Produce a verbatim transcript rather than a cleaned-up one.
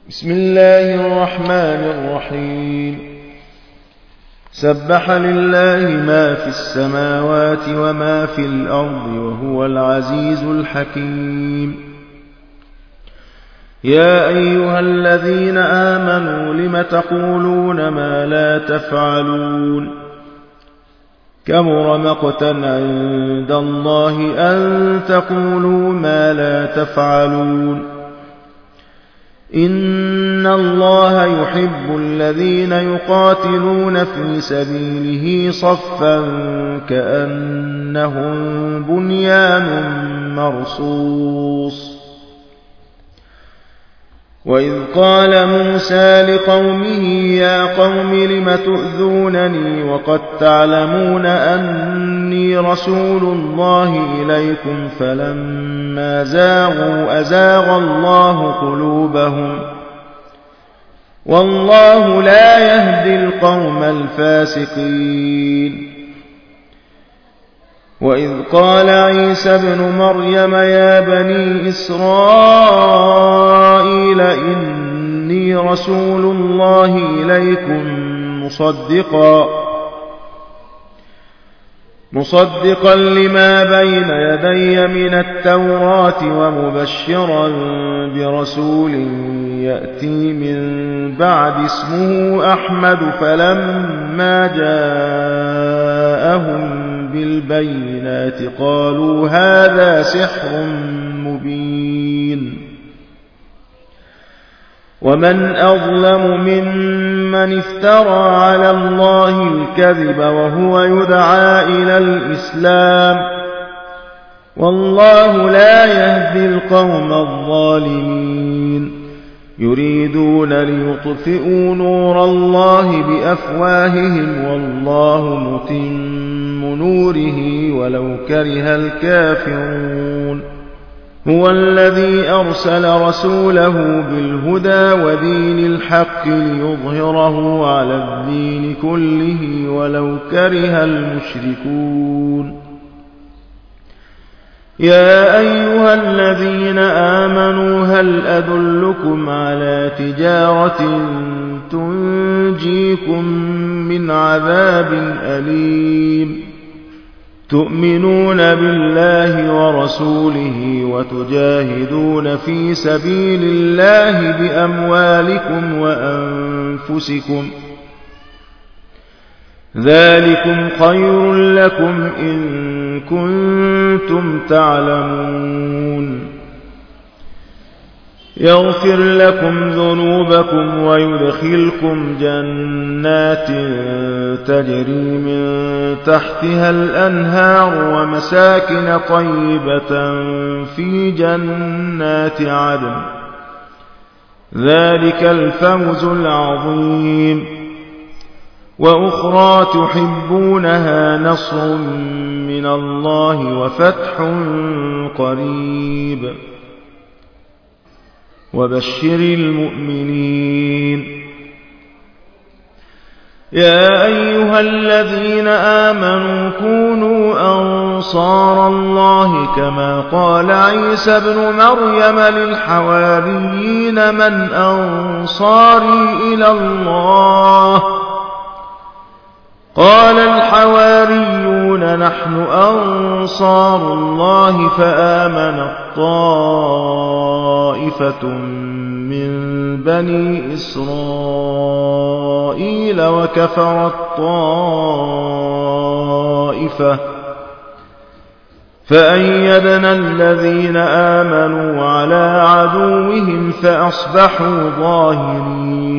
بسم الله الرحمن الرحيم سبح لله ما في السماوات وما في الأرض وهو العزيز الحكيم. يا أيها الذين آمنوا لم تقولون ما لا تفعلون كبر مقتا عند الله أن تقولوا ما لا تفعلون. إن الله يحب الذين يقاتلون في سبيله صفا كأنهم بنيان مرصوص. وإذ قال موسى لقومه يا قوم لم تؤذونني وقد تعلمون أني رسول الله إليكم فلما زاغوا أزاغ الله قلوبهم والله لا يهدي القوم الفاسقين. وإذ قال عيسى ابن مريم يا بني إسرائيل إني رسول الله إليكم مصدقا مصدقا لما بين يدي من التوراة ومبشرا برسول يأتي من بعد اسمه أحمد. فلما جاءهم بالبينات قالوا هذا سحر مبين. ومن أظلم ممن افترى على الله الكذب وهو يدعى إلى الإسلام والله لا يهدي القوم الظالمين. يريدون ليطفئوا نور الله بأفواههم والله متم نوره ولو كره الكافرون. هو الذي أرسل رسوله بالهدى ودين الحق ليظهره على الدين كله ولو كره المشركون. يا أيها الذين آمنوا هل أدلكم على تجارة تنجيكم من عذاب أليم تؤمنون بالله ورسوله وتجاهدون في سبيل الله بأموالكم وأنفسكم ذلكم خير لكم إن كنتم تعلمون. يغفر لكم ذنوبكم ويدخلكم جنات تجري من تحتها الأنهار ومساكن طيبة في جنات عدن ذلك الفوز العظيم. وأخرى تحبونها نصر من الله وفتح قريب وبشر المؤمنين. يا أيها الذين آمنوا كونوا أنصار الله كما قال عيسى ابن مريم للحواريين من أنصاري إلى الله قال الحواريون نحن أنصار الله فآمنت طائفة من بني إسرائيل وكفرت طائفة فأيدنا الذين آمنوا على عدوهم فأصبحوا ظاهرين.